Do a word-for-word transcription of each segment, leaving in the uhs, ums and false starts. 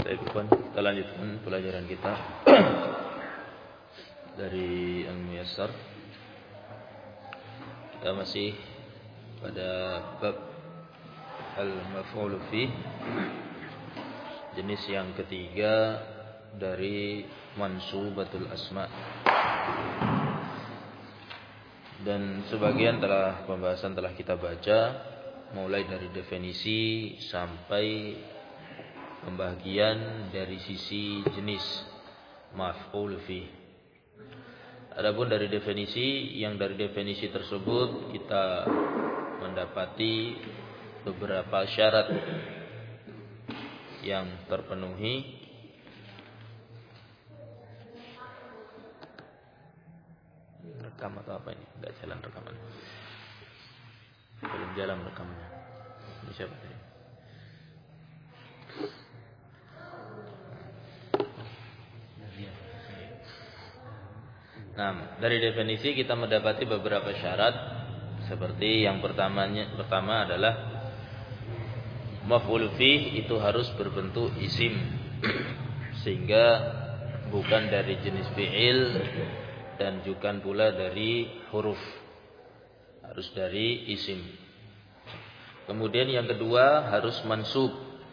Baik, kita lanjutkan pelajaran kita dari Al-Muyassar. Kita masih pada bab Al-Maf'ul Fi, jenis yang ketiga dari Mansubatul Asma. Dan sebagian telah pembahasan telah kita baca, mulai dari definisi sampai pembagian dari sisi jenis maf'ul fi. Adapun dari definisi, yang dari definisi tersebut kita mendapati beberapa syarat yang terpenuhi. Rekam atau apa ini? Enggak jalan rekaman. Belum jalan rekamannya. Ini siapa tadi? Nah, dari definisi kita mendapati beberapa syarat, seperti yang pertamanya pertama adalah maf'ul fi itu harus berbentuk isim, sehingga bukan dari jenis fi'il dan juga pula dari huruf, harus dari isim. Kemudian yang kedua harus mansub,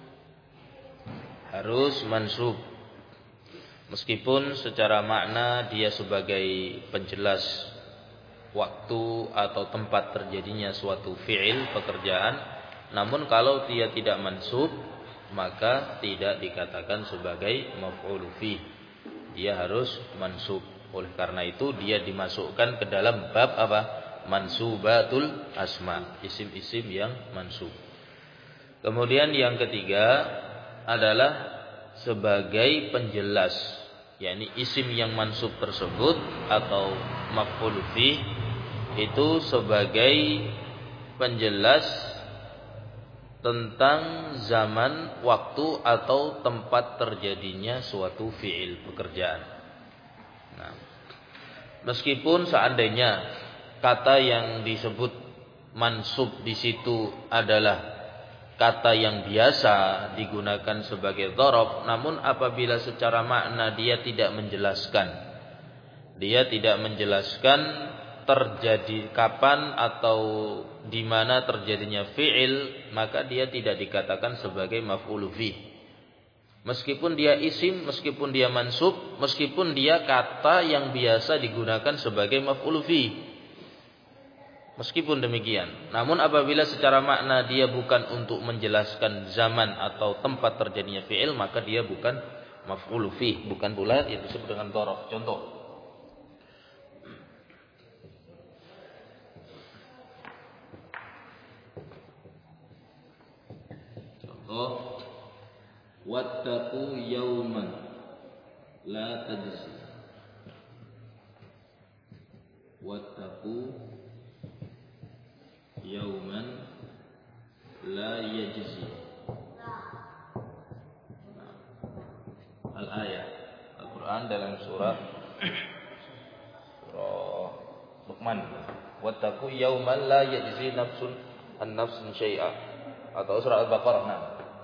harus mansub. Meskipun secara makna dia sebagai penjelas waktu atau tempat terjadinya suatu fi'il, pekerjaan, namun kalau dia tidak mansub maka tidak dikatakan sebagai maf'ul fi. Dia harus mansub. Oleh karena itu dia dimasukkan ke dalam bab apa? Mansubatul asma, isim-isim yang mansub. Kemudian yang ketiga adalah sebagai penjelas, yakni isim yang mansub tersebut atau maf'ul fi itu sebagai penjelas tentang zaman, waktu atau tempat terjadinya suatu fi'il, pekerjaan. Nah, meskipun seandainya kata yang disebut mansub di situ adalah kata yang biasa digunakan sebagai dzaraf, namun apabila secara makna dia tidak menjelaskan, dia tidak menjelaskan terjadi kapan atau di mana terjadinya fi'il, maka dia tidak dikatakan sebagai maf'ul fi. Meskipun dia isim, meskipun dia mansub, meskipun dia kata yang biasa digunakan sebagai maf'ul fi. Meskipun demikian, namun apabila secara makna dia bukan untuk menjelaskan zaman atau tempat terjadinya fi'il, maka dia bukan maf'ul fi, bukan pula yang disebut dengan dzaraf. Contoh, contoh, wattaqu yawman la tajzi, wattaqu yauman la yajzi. Al-ayat Al-Quran dalam surah surah Luqman, wattaqu yauman la yajzi nafsun an nafsin syai'a, atau surah Al-Baqarah. Nah,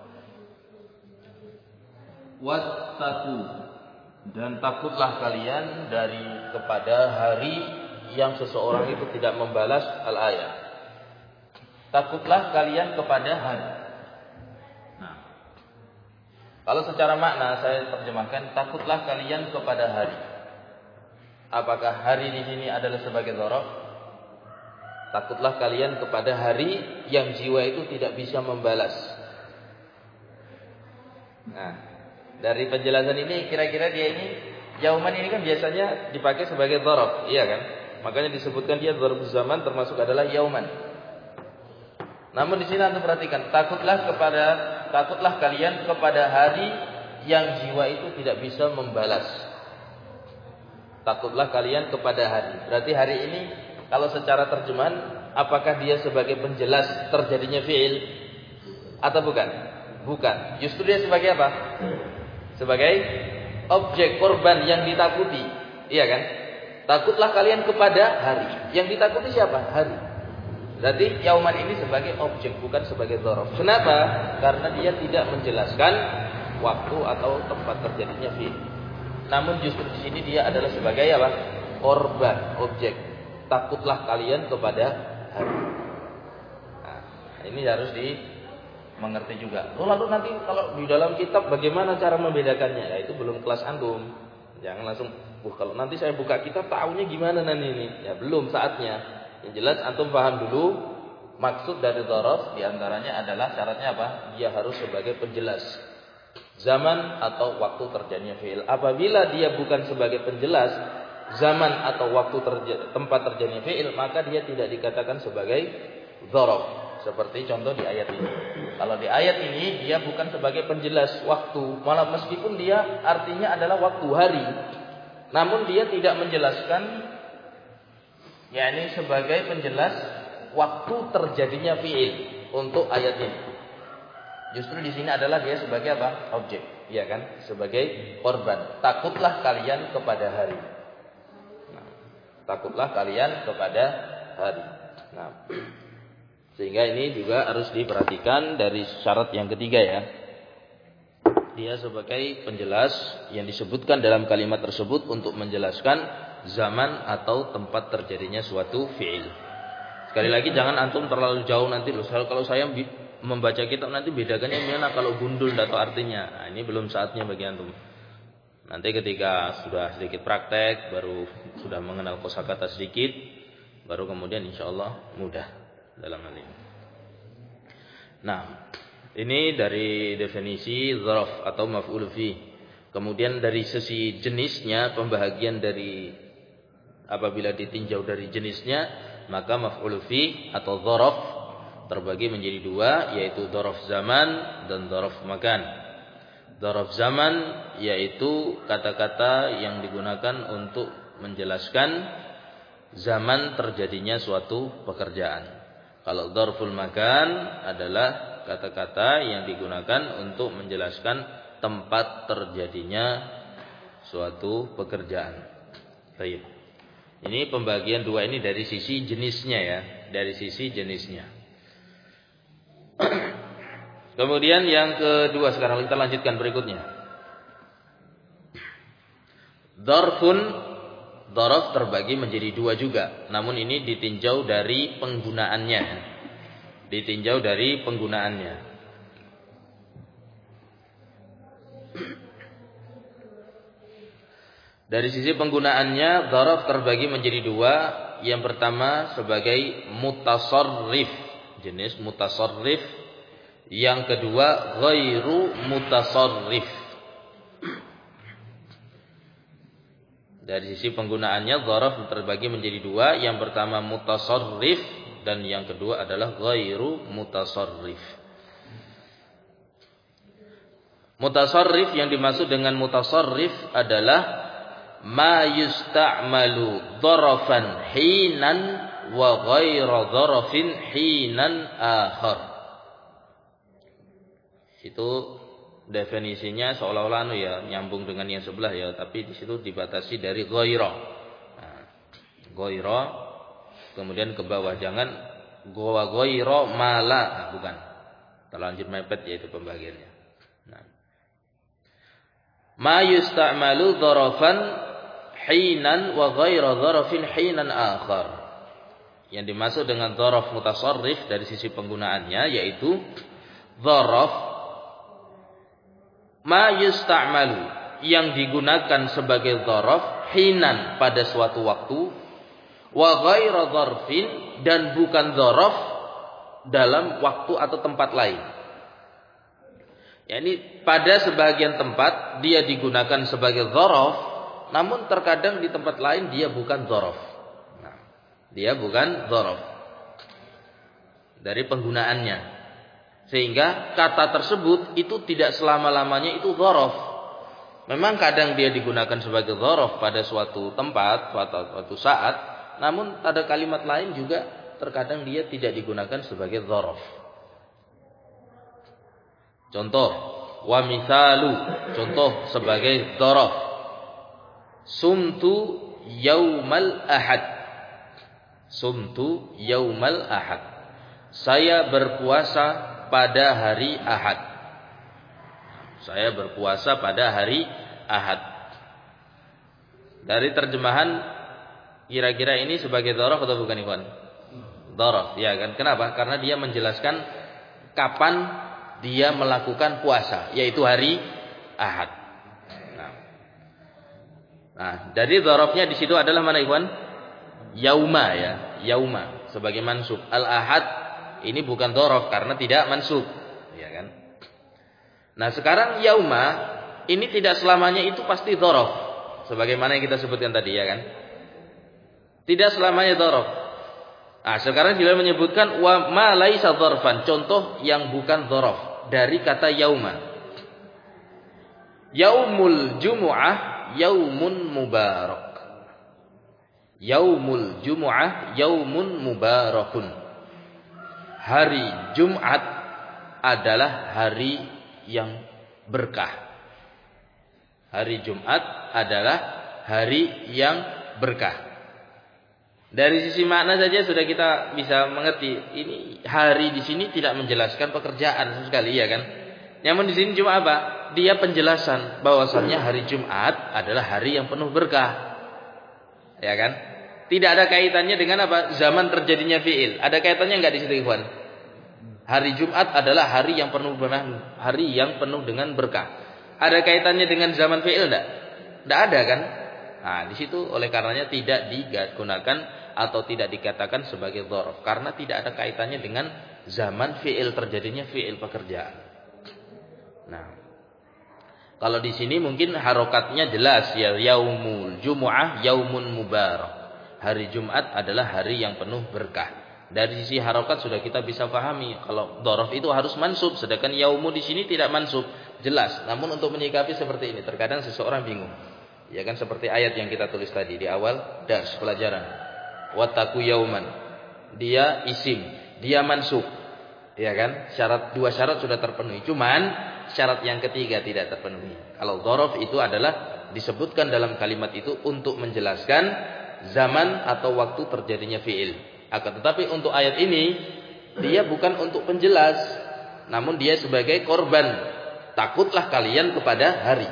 wattaqu, dan takutlah kalian dari kepada hari yang seseorang itu tidak membalas. Al-ayat, takutlah kalian kepada hari. Nah, kalau secara makna saya terjemahkan takutlah kalian kepada hari. Apakah hari di sini adalah sebagai dzaraf? Takutlah kalian kepada hari yang jiwa itu tidak bisa membalas. Nah, dari penjelasan ini kira-kira dia ini yauman ini kan biasanya dipakai sebagai dzaraf, iya kan? Makanya disebutkan dia dzarf zaman, termasuk adalah yauman. Namun di sini Anda perhatikan, takutlah kepada takutlah kalian kepada hari yang jiwa itu tidak bisa membalas. Takutlah kalian kepada hari. Berarti hari ini kalau secara terjemahan, apakah dia sebagai penjelas terjadinya fi'il atau bukan? Bukan. Justru dia sebagai apa? Sebagai objek korban yang ditakuti. Iya kan? Takutlah kalian kepada hari. Yang ditakuti siapa? Hari. Berarti yauman ini sebagai objek, bukan sebagai dzaraf. Kenapa? Karena dia tidak menjelaskan waktu atau tempat terjadinya fi'il. Namun justru di sini dia adalah sebagai apa? Korban, objek. Takutlah kalian kepada hari. Nah, ini harus dimengerti juga. Oh, lalu nanti kalau di dalam kitab bagaimana cara membedakannya? Ya itu belum kelas antum. Jangan langsung, "Wah, kalau nanti saya buka kitab tahunya gimana nanti ini?" Ya belum saatnya. Yang jelas antum paham dulu maksud dari dzaraf diantaranya adalah syaratnya apa? Dia harus sebagai penjelas zaman atau waktu terjadinya fi'il. Apabila dia bukan sebagai penjelas zaman atau waktu terja- tempat terjadinya fi'il, maka dia tidak dikatakan sebagai dzaraf. Seperti contoh di ayat ini. Kalau di ayat ini dia bukan sebagai penjelas waktu, malah meskipun dia artinya adalah waktu hari, namun dia tidak menjelaskan, yakni sebagai penjelas waktu terjadinya fi'il untuk ayat ini. Justru di sini adalah dia sebagai apa? Objek, ya kan? Sebagai korban. Takutlah kalian kepada hari. Nah, takutlah kalian kepada hari. Nah, sehingga ini juga harus diperhatikan dari syarat yang ketiga ya. Dia sebagai penjelas yang disebutkan dalam kalimat tersebut untuk menjelaskan zaman atau tempat terjadinya suatu fi'il. Sekali lagi jangan antum terlalu jauh nanti loh. Kalau saya membaca kitab nanti bedakannya gimana kalau gundul atau artinya. Nah, ini belum saatnya bagi antum. Nanti ketika sudah sedikit praktek, baru sudah mengenal kosakata sedikit, baru kemudian insyaallah mudah dalam hal ini. Nah, ini dari definisi dzaraf atau maf'ul fi. Kemudian dari sisi jenisnya, pembahagian dari apabila ditinjau dari jenisnya, maka maf'ul fi atau dzaraf terbagi menjadi dua, yaitu dzaraf zaman dan dzaraf makan. Dzaraf zaman yaitu kata-kata yang digunakan untuk menjelaskan zaman terjadinya suatu pekerjaan. Kalau dzarful makan adalah kata-kata yang digunakan untuk menjelaskan tempat terjadinya suatu pekerjaan. Baik. Ini pembagian dua ini dari sisi jenisnya ya, dari sisi jenisnya. Kemudian yang kedua sekarang kita lanjutkan berikutnya. Dzarfun, dzaraf terbagi menjadi dua juga, namun ini ditinjau dari penggunaannya. Ditinjau dari penggunaannya. Dari sisi penggunaannya, dzaraf terbagi menjadi dua. Yang pertama sebagai mutasarrif, jenis mutasarrif. Yang kedua ghairu mutasarrif. Dari sisi penggunaannya, dzaraf terbagi menjadi dua. Yang pertama mutasarrif dan yang kedua adalah ghairu mutasarrif. Mutasarrif, yang dimaksud dengan mutasarrif adalah ma yusta'malu dzarafan hinan wa ghaira dzarafin hinan akhar. Itu definisinya seolah-olah anu ya, nyambung dengan yang sebelah ya, tapi di situ dibatasi dari ghaira. Nah, ghaira kemudian ke bawah, jangan gowa ghaira mala, nah, bukan. Terlanjur mepet yaitu pembagiannya. Nah. Ma yusta'malu dzarafan hinan wa ghaira dzarafin hinan akhar. Yang dimaksud dengan dzaraf mutasarrif dari sisi penggunaannya yaitu dzaraf ma yusta'malu, yang digunakan sebagai dzaraf hinan pada suatu waktu, wa ghaira dzarfin, dan bukan dzaraf dalam waktu atau tempat lain. Yani pada sebagian tempat dia digunakan sebagai dzaraf, namun terkadang di tempat lain dia bukan dzaraf. Nah, dia bukan dzaraf dari penggunaannya, sehingga kata tersebut itu tidak selama-lamanya itu dzaraf. Memang kadang dia digunakan sebagai dzaraf pada suatu tempat, suatu, suatu saat, namun pada kalimat lain juga terkadang dia tidak digunakan sebagai dzaraf. Contoh, wa mithalu, contoh sebagai dzaraf. Sumtu yaumal ahad. Sumtu yaumal ahad. Saya berpuasa pada hari Ahad. Saya berpuasa pada hari Ahad. Dari terjemahan kira-kira ini sebagai dzaraf atau bukan, ikhwan? Dzaraf, ya kan? Kenapa? Karena dia menjelaskan kapan dia melakukan puasa, yaitu hari Ahad. Nah, nah jadi dzarafnya di situ adalah mana, ikhwan? Yauma, ya, yauma sebagai mansub. Al-Ahad ini bukan dzaraf karena tidak mansub, ya kan? Nah, sekarang yauma ini tidak selamanya itu pasti dzaraf, sebagaimana yang kita sebutkan tadi, ya kan? Tidak selamanya dzaraf. Nah, sekarang dia menyebutkan wa ma laisa dzarfan, contoh yang bukan dzaraf dari kata yauma. Yaumul jumu'ah yaumun mubarak. Yaumul jumu'ah yaumun mubarakun. Hari Jumat adalah hari yang berkah. Hari Jumat adalah hari yang berkah. Dari sisi makna saja sudah kita bisa mengerti. Ini hari di sini tidak menjelaskan pekerjaan sekali, ya kan? Namun di sini cuma apa? Dia penjelasan bahwasannya hari Jumat adalah hari yang penuh berkah. Ya kan? Tidak ada kaitannya dengan apa? Zaman terjadinya fi'il. Ada kaitannya enggak di situ, ikhwan? Hari Jumat adalah hari yang penuh dengan hari yang penuh dengan berkah. Ada kaitannya dengan zaman fi'il enggak? Enggak ada kan? Nah, di situ oleh karenanya tidak digunakan atau tidak dikatakan sebagai dzaraf karena tidak ada kaitannya dengan zaman fi'il terjadinya fi'il pekerjaan. Nah, kalau di sini mungkin harokatnya jelas, ya, yaumul jumu'ah yaumun mubarak. Hari Jumat adalah hari yang penuh berkah. Dari sisi harokat sudah kita bisa pahami kalau dzaraf itu harus mansub, sedangkan yaumu di sini tidak mansub, jelas. Namun untuk menyikapi seperti ini terkadang seseorang bingung. Ya kan, seperti ayat yang kita tulis tadi di awal dars pelajaran. Wattaqu yauman. Dia isim, dia mansub. Ya kan? Syarat dua syarat sudah terpenuhi. Cuman syarat yang ketiga tidak terpenuhi. Kalau dzaraf itu adalah disebutkan dalam kalimat itu untuk menjelaskan zaman atau waktu terjadinya fi'il. Akan tetapi untuk ayat ini dia bukan untuk penjelas, namun dia sebagai korban. Takutlah kalian kepada hari.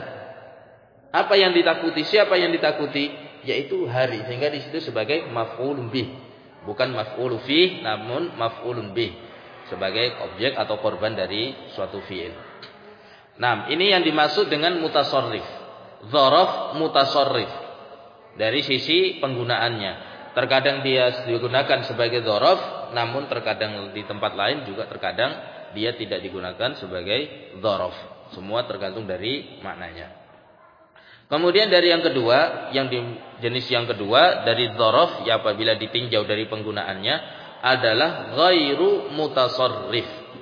Apa yang ditakuti? Siapa yang ditakuti? Yaitu hari. Sehingga di situ sebagai maf'ulun bih, bukan maf'ulu fih, namun maf'ulun bih, sebagai objek atau korban dari suatu fi'il. Nah, ini yang dimaksud dengan mutasarrif. Dzaraf mutasarrif. Dari sisi penggunaannya, terkadang dia digunakan sebagai dzaraf, namun terkadang di tempat lain juga terkadang dia tidak digunakan sebagai dzaraf. Semua tergantung dari maknanya. Kemudian dari yang kedua, yang di jenis yang kedua dari dzaraf, ya, apabila ditinjau dari penggunaannya adalah ghairu mutasarrif.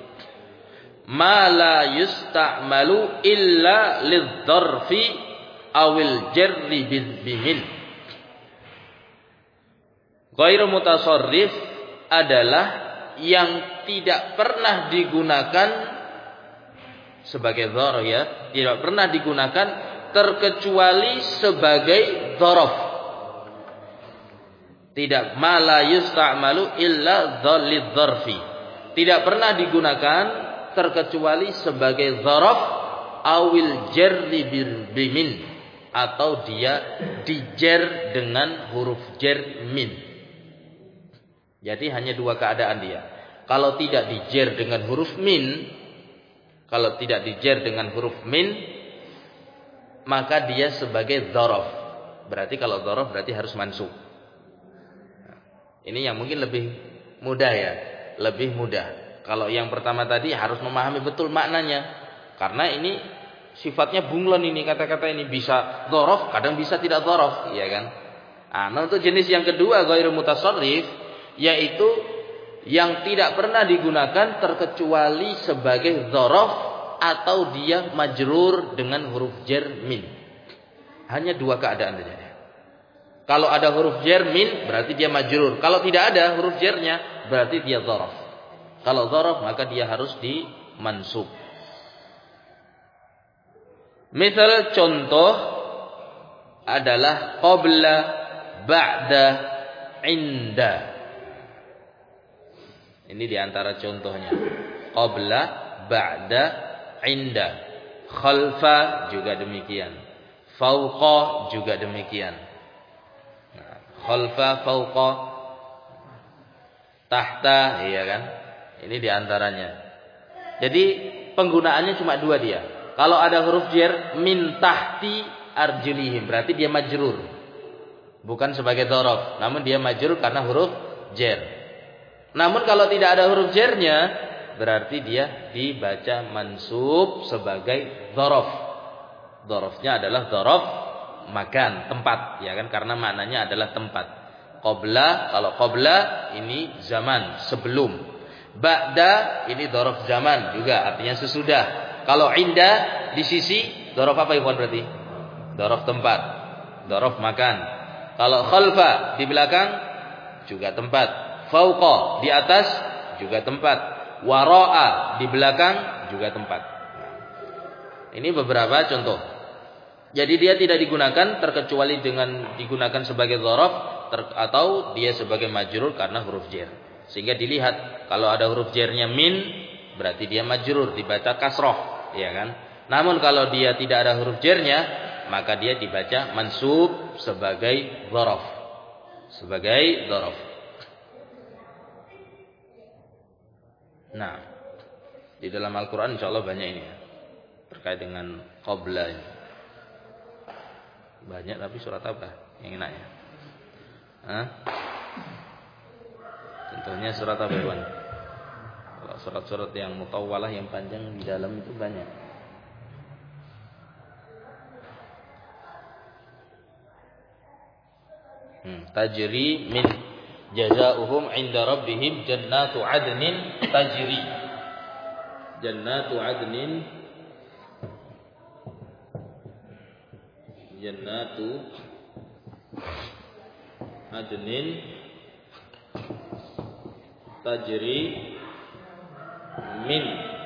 Ma la yusta'malu illa lidz-dzarfi awil jarri bimin. Ghairu mutasarrif adalah yang tidak pernah digunakan sebagai dzaraf, ya, tidak pernah digunakan terkecuali sebagai dzaraf. Tidak, ma la yusta'malu illa dzarfi. Tidak pernah digunakan terkecuali sebagai dzaraf awil jarri bimin, atau dia dijer dengan huruf jar min. Jadi hanya dua keadaan dia. Kalau tidak dijer dengan huruf min, kalau tidak dijer dengan huruf min, maka dia sebagai dzaraf. Berarti kalau dzaraf berarti harus mansub. Ini yang mungkin lebih mudah, ya, lebih mudah. Kalau yang pertama tadi harus memahami betul maknanya, karena ini sifatnya bunglon ini, kata-kata ini bisa dzaraf, kadang bisa tidak dzaraf, ya kan? Nah, untuk jenis yang kedua ghairu mutasarrif, yaitu yang tidak pernah digunakan terkecuali sebagai dzaraf atau dia majrur dengan huruf jar min. Hanya dua keadaan saja. Kalau ada huruf jar min berarti dia majrur. Kalau tidak ada huruf jarnya berarti dia dzaraf. Kalau dzaraf maka dia harus dimansub. Misal contoh adalah qabla, ba'da, inda. Ini diantara contohnya. Qabla, ba'da, inda. Khalfa juga demikian. Fauqa juga demikian. Nah, khalfa, fauqa, tahta, iya kan? Ini diantaranya. Jadi penggunaannya cuma dua dia. Kalau ada huruf jar min tahti arjulihim, berarti dia majrur. Bukan sebagai dhorof, namun dia majrur karena huruf jar. Namun kalau tidak ada huruf jarnya, berarti dia dibaca mansub sebagai dhorof. Dhorofnya adalah dhorof makan, tempat, ya kan? Karena maknanya adalah tempat. Qabla, kalau qabla ini zaman, sebelum. Ba'da ini dhorof zaman juga, artinya sesudah. Kalau inda di sisi dhorof apa ikhwan berarti? Dhorof tempat, dhorof makan. Kalau khalfa di belakang juga tempat. Fauqa di atas juga tempat. Wara'a di belakang juga tempat. Ini beberapa contoh. Jadi dia tidak digunakan terkecuali dengan digunakan sebagai dhorof atau dia sebagai majrur karena huruf jar. Sehingga dilihat kalau ada huruf jarnya min berarti dia majrur, dibaca kasroh, ya kan? Namun kalau dia tidak ada huruf jarnya, maka dia dibaca mansub sebagai dhorof. Sebagai dhorof. Nah, di dalam Al-Quran insya Allah banyak ini ya, terkait dengan qabla ini. Banyak, tapi surat apa yang enak ya? Hah? Contohnya surat apa Iwan? Kalau surat-surat yang mutawwalah yang panjang di dalam itu banyak. Hmm, tajri min jazaohum 'inda rabbihim jannatu 'adnin tajri. Jannatu 'adnin Jannatu 'adnin tajri min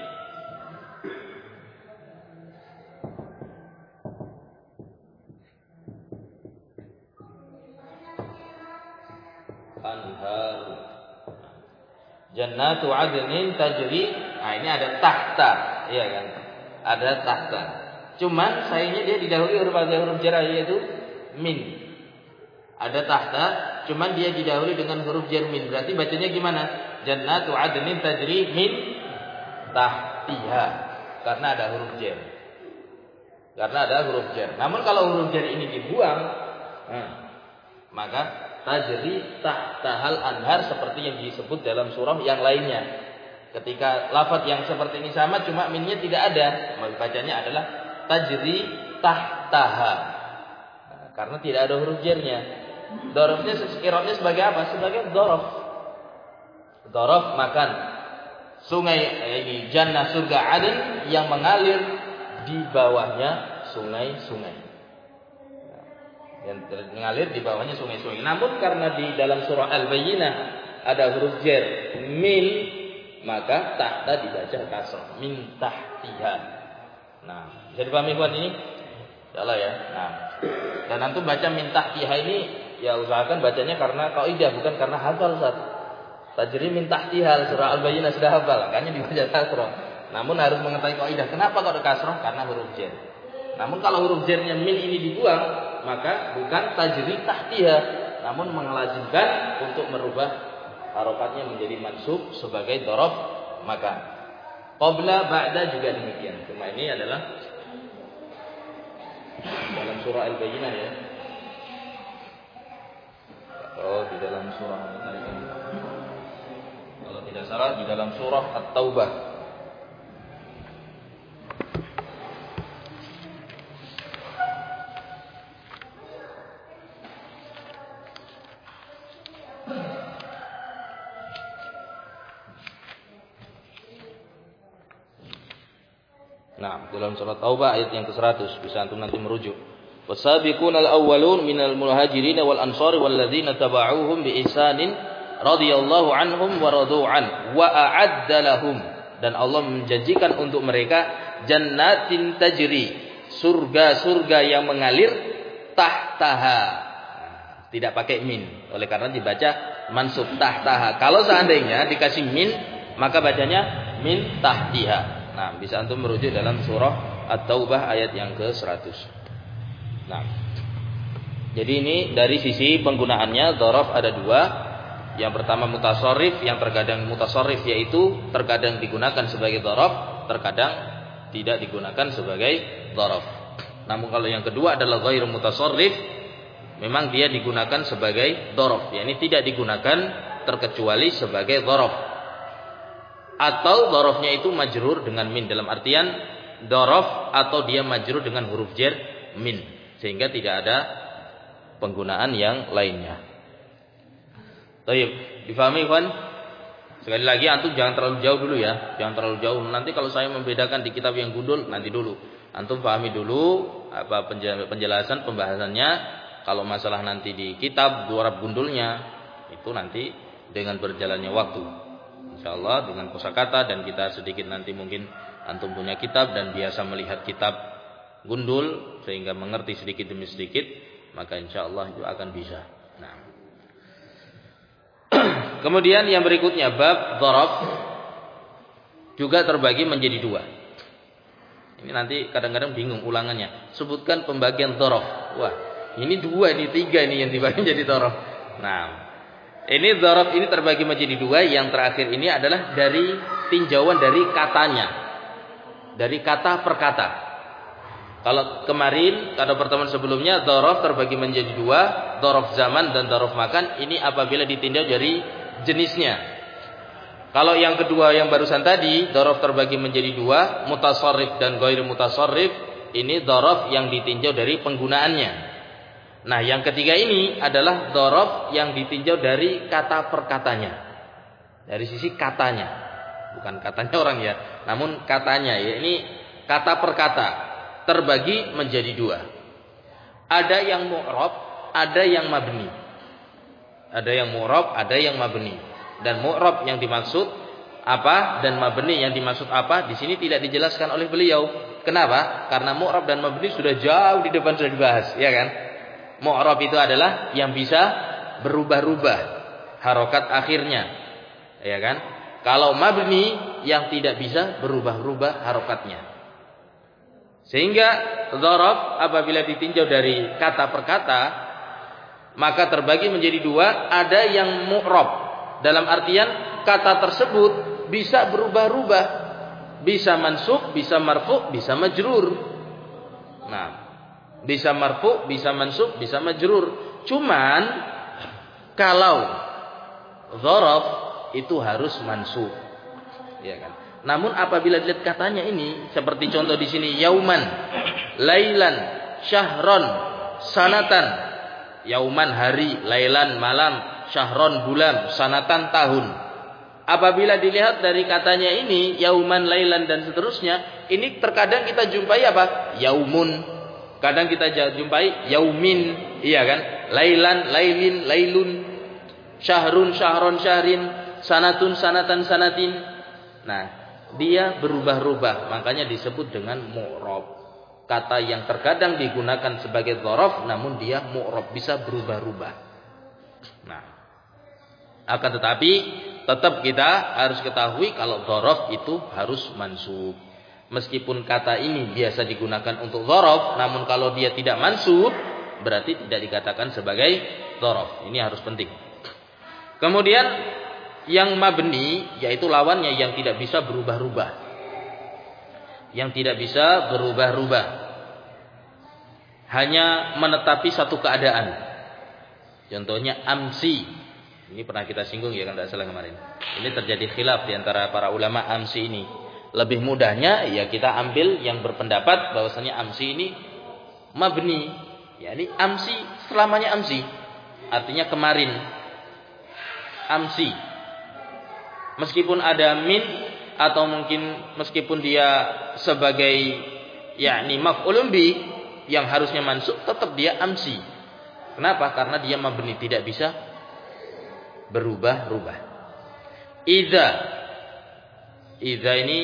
anhar. Jannatu 'adnin tajri. Nah, ini ada tahta, iya kan? Ada tahta. Cuman sayangnya dia didahului huruf huruf jar yaitu min. Ada tahta, cuman dia didahului dengan huruf jar min. Berarti bacanya gimana? Jannatu 'adnin tajri min tahtiha. Karena ada huruf jar. Karena ada huruf jar. Namun kalau huruf jar ini dibuang, nah, maka tajri tahtahal anhar seperti yang disebut dalam surah yang lainnya. Ketika lafaz yang seperti ini sama cuma minnya tidak ada, maka bacanya adalah tajri tahtaha. Nah, karena tidak ada huruf jarnya. Dhorofnya kirotnya sebagai apa? Sebagai dhorof. Dhorof makan. Sungai ini jannah surga Aden yang mengalir di bawahnya sungai-sungai. Yang mengalir di bawahnya sungai-sungai. Namun karena di dalam surah Al-Bayyinah ada huruf jar min, maka tahta dibaca kasrah, min tahtiha. Nah, bisa dipahami buat ini? Salah ya. Nah, dan antum baca min tahtiha ini ya usahakan bacanya karena kaidah bukan karena hafal Ustaz. Tajri min tahtiha surah Al-Bayyinah sudah hafal, makanya dibaca kasrah. Namun harus mengetahui kaidah. Kenapa kok ada kasrah? Karena huruf jar. Namun kalau huruf jarnya min ini dibuang, maka bukan tajri tahtiha, namun mengelazimkan untuk merubah harokatnya menjadi mansub sebagai dhorof maka. Qabla, ba'da juga demikian. Cuma ini adalah dalam surah Al-Bayyinah ya. Oh, di dalam surah kalau tidak salah di dalam surah At-Taubah. Nah, dalam surat Taubah ayat yang ke seratus bisa antum nanti merujuk. Wasabiqunal awwalun minal muhajirin wal ansari walladzina tabauhum bi ihsanin radhiyallahu anhum wa radu an wa a'adda lahum, dan Allah menjanjikan untuk mereka jannatin tajri, surga-surga yang mengalir tahtaha. Nah, tidak pakai min, oleh karena dibaca mansub tahtaha. Kalau seandainya dikasih min, maka bacanya min tahtiha. Nah, bisa antum merujuk dalam surah At-Taubah ayat yang ke seratus. Nah, jadi ini dari sisi penggunaannya dzaraf ada dua. Yang pertama mutasarrif, yang terkadang mutasarrif yaitu terkadang digunakan sebagai dzaraf, terkadang tidak digunakan sebagai dzaraf. Namun kalau yang kedua adalah ghairu mutasarrif, memang dia digunakan sebagai dzaraf, yakni tidak digunakan terkecuali sebagai dzaraf. Atau dzarafnya itu majrur dengan min, dalam artian dzaraf atau dia majrur dengan huruf jar min, sehingga tidak ada penggunaan yang lainnya. Baik, difahami kan? Sekali lagi antum jangan terlalu jauh dulu ya, jangan terlalu jauh. Nanti kalau saya membedakan di kitab yang gundul nanti dulu. Antum pahami dulu apa penjelasan pembahasannya. Kalau masalah nanti di kitab dzaraf gundulnya itu nanti dengan berjalannya waktu. Insyaallah dengan kosakata, dan kita sedikit nanti mungkin antum punya kitab dan biasa melihat kitab gundul sehingga mengerti sedikit demi sedikit, maka insyaallah itu akan bisa. Nah. Kemudian yang berikutnya bab dzaraf juga terbagi menjadi dua. Ini nanti kadang-kadang bingung ulangannya. Sebutkan pembagian dzaraf. Wah, ini dua, ini tiga ini yang dibagi jadi dzaraf. Nah, ini dzaraf ini terbagi menjadi dua. Yang terakhir ini adalah dari tinjauan dari katanya, dari kata per kata. Kalau kemarin, pada pertemuan sebelumnya, dzaraf terbagi menjadi dua, dzaraf zaman dan dzaraf makan. Ini apabila ditinjau dari jenisnya. Kalau yang kedua yang barusan tadi, dzaraf terbagi menjadi dua, mutasarrif dan ghairu mutasarrif. Ini dzaraf yang ditinjau dari penggunaannya. Nah, yang ketiga ini adalah dzaraf yang ditinjau dari kata per katanya, dari sisi katanya, bukan katanya orang ya, namun katanya ya. Ini kata per kata terbagi menjadi dua. Ada yang mu'rab, ada yang mabni. Ada yang mu'rab, ada yang mabni. Dan mu'rab yang dimaksud apa dan mabni yang dimaksud apa di sini tidak dijelaskan oleh beliau. Kenapa? Karena mu'rab dan mabni sudah jauh di depan sudah dibahas, ya kan? Mu'rab itu adalah yang bisa berubah-ubah harokat akhirnya, ya kan? Kalau mabni yang tidak bisa berubah-ubah harokatnya. Sehingga dzaraf apabila ditinjau dari kata per kata, maka terbagi menjadi dua. Ada yang mu'rab, dalam artian kata tersebut bisa berubah-ubah, bisa mansub, bisa marfu, bisa majrur. Nah, bisa marfu, bisa mansub, bisa majrur. Cuman kalau dzaraf itu harus mansub, ya kan? Namun apabila dilihat katanya ini, seperti contoh di sini, yauman, lailan, syahron, sanatan. Yauman hari, lailan malam, syahron bulan, sanatan tahun. Apabila dilihat dari katanya ini, yauman, lailan dan seterusnya, ini terkadang kita jumpai apa? Yaumun. Kadang kita jumpai yaumin, iya kan? Lailan, lailin, lailun, syahrun, syahron, syahrin, sanatun, sanatan, sanatin. Nah, dia berubah-ubah, makanya disebut dengan mu'rab. Kata yang terkadang digunakan sebagai dzaraf, namun dia mu'rab, bisa berubah-ubah. Nah, akan tetapi tetap kita harus ketahui kalau dzaraf itu harus mansub. Meskipun kata ini biasa digunakan untuk dzaraf, namun kalau dia tidak mansub, berarti tidak dikatakan sebagai dzaraf. Ini harus penting. Kemudian yang mabni, yaitu lawannya yang tidak bisa berubah-ubah. Yang tidak bisa berubah-ubah. Hanya menetapi satu keadaan. Contohnya amsi. Ini pernah kita singgung ya kan, tidak salah kemarin. Ini terjadi khilaf di antara para ulama amsi ini. Lebih mudahnya ya kita ambil yang berpendapat bahwasanya amsi ini mabni. Yani amsi selamanya amsi. Artinya kemarin. Amsi. Meskipun ada min atau mungkin meskipun dia sebagai yakni maf'ulun bi yang harusnya mansub, tetap dia amsi. Kenapa? Karena dia mabni, tidak bisa berubah-ubah. Idza. Idza ini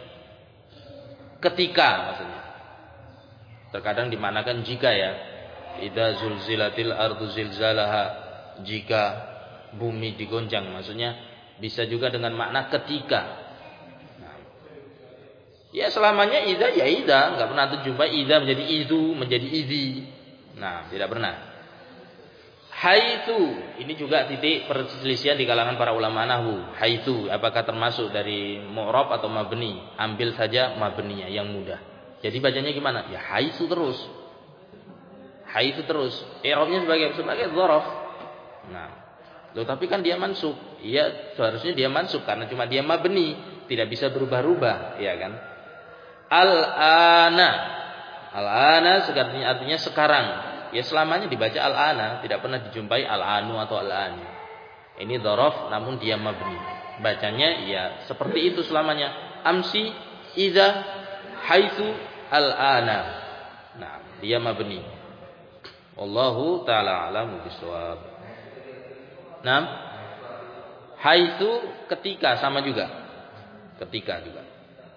ketika maksudnya. Terkadang dimanakan jika ya. Idza zulzilatil ardu zilzalaha, jika bumi digoncang, maksudnya bisa juga dengan makna ketika. Nah, Ya selamanya idza ya idza, enggak pernah terjumpai idza menjadi itu, menjadi idi. Nah, tidak pernah. Haitsu, ini juga titik perselisihan di kalangan para ulama nahwu. Haitsu apakah termasuk dari mu'rab atau mabni? Ambil saja mabninya yang mudah. Jadi bacanya gimana? Ya haitsu terus. Haitsu terus. I'rabnya sebagai sebagai dzaraf. Nah, loh tapi kan dia mansub. Iya, seharusnya dia mansub karena cuma dia mabni, tidak bisa berubah-ubah, ya kan? Al-ana. Al-ana artinya artinya sekarang. Ya selamanya dibaca al-ana, tidak pernah dijumpai al-anu atau al-ani. Ini dzaraf namun dia mabni. Bacanya ya seperti itu selamanya. Amsi, idza, haitsu, al-ana. Nah, dia mabni. Wallahu taala a'lamu bishawab. Nah, haitsu ketika sama juga. Ketika juga.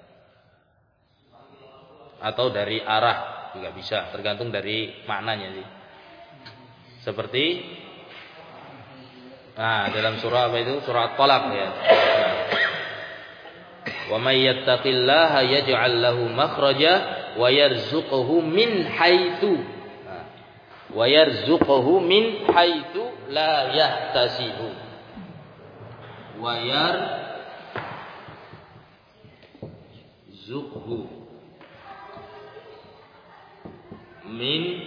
Atau dari arah juga bisa, tergantung dari maknanya sih. Seperti nah, dalam surah apa itu? Surah At-Talaq ya. Wa may yattaqillaha yaj'al lahu makhraja wa yarzuqhu min haitsu wa yarzuqhu min haitsu la yahtasibu. Wa yarzuqhu min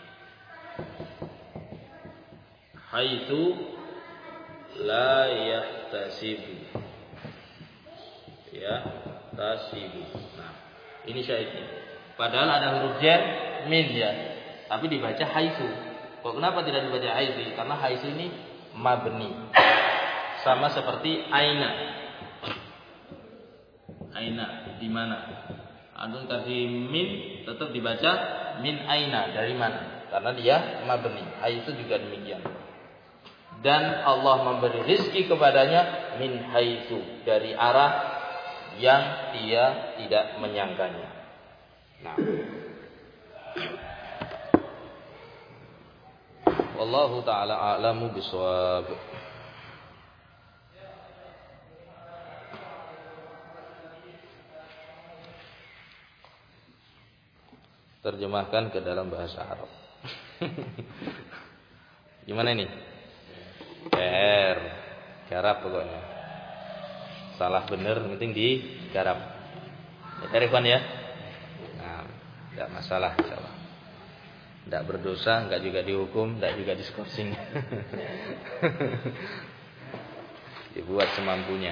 haitsu la yahtasibu. Ya, tasibu. Nah, ini syahidnya. Padahal ada huruf jar min ya, tapi dibaca haitsu. Kok kenapa tidak dibaca haitsu? Karena haitsu ini mabni. Sama seperti aina. Aina di mana? Antum kasih min tetap dibaca min aina, dari mana? Karena dia mabni. Haitsu juga demikian. Dan Allah memberi rizki kepadanya min haitsu, dari arah yang dia tidak menyangkanya. Nah. Wallahu taala a'lamu bishawab. Terjemahkan ke dalam bahasa Arab. Gimana ini? P R, garap pokoknya. Salah bener penting digarap. Ya, Irfan ya. Nah, enggak masalah insyaallah. Enggak berdosa, enggak juga dihukum, enggak juga diskorsing. Dibuat semampunya.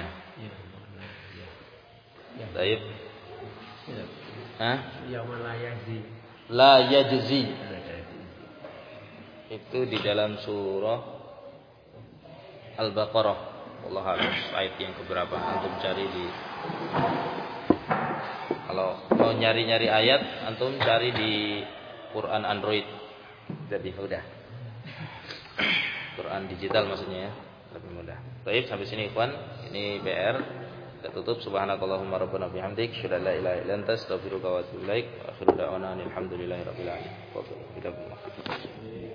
Baik. Hah? Ya malayajzi. La yajzi. Itu di dalam surah Al-Baqarah. Allah harus ayat yang keberapa? Antum cari di. Kalau mau nyari-nyari ayat, antum cari di Quran Android. Jadi mudah. Quran digital maksudnya ya, lebih mudah. Baik, sampai sini ikhwan. Ini B R. Kita tutup. Subhanakallahumma rabbana bihamdik, asyhadu an la ilaha illa anta, astaghfiruka wa atubu ilaik. Wa akhiru da'wana alhamdulillahi rabbil alamin.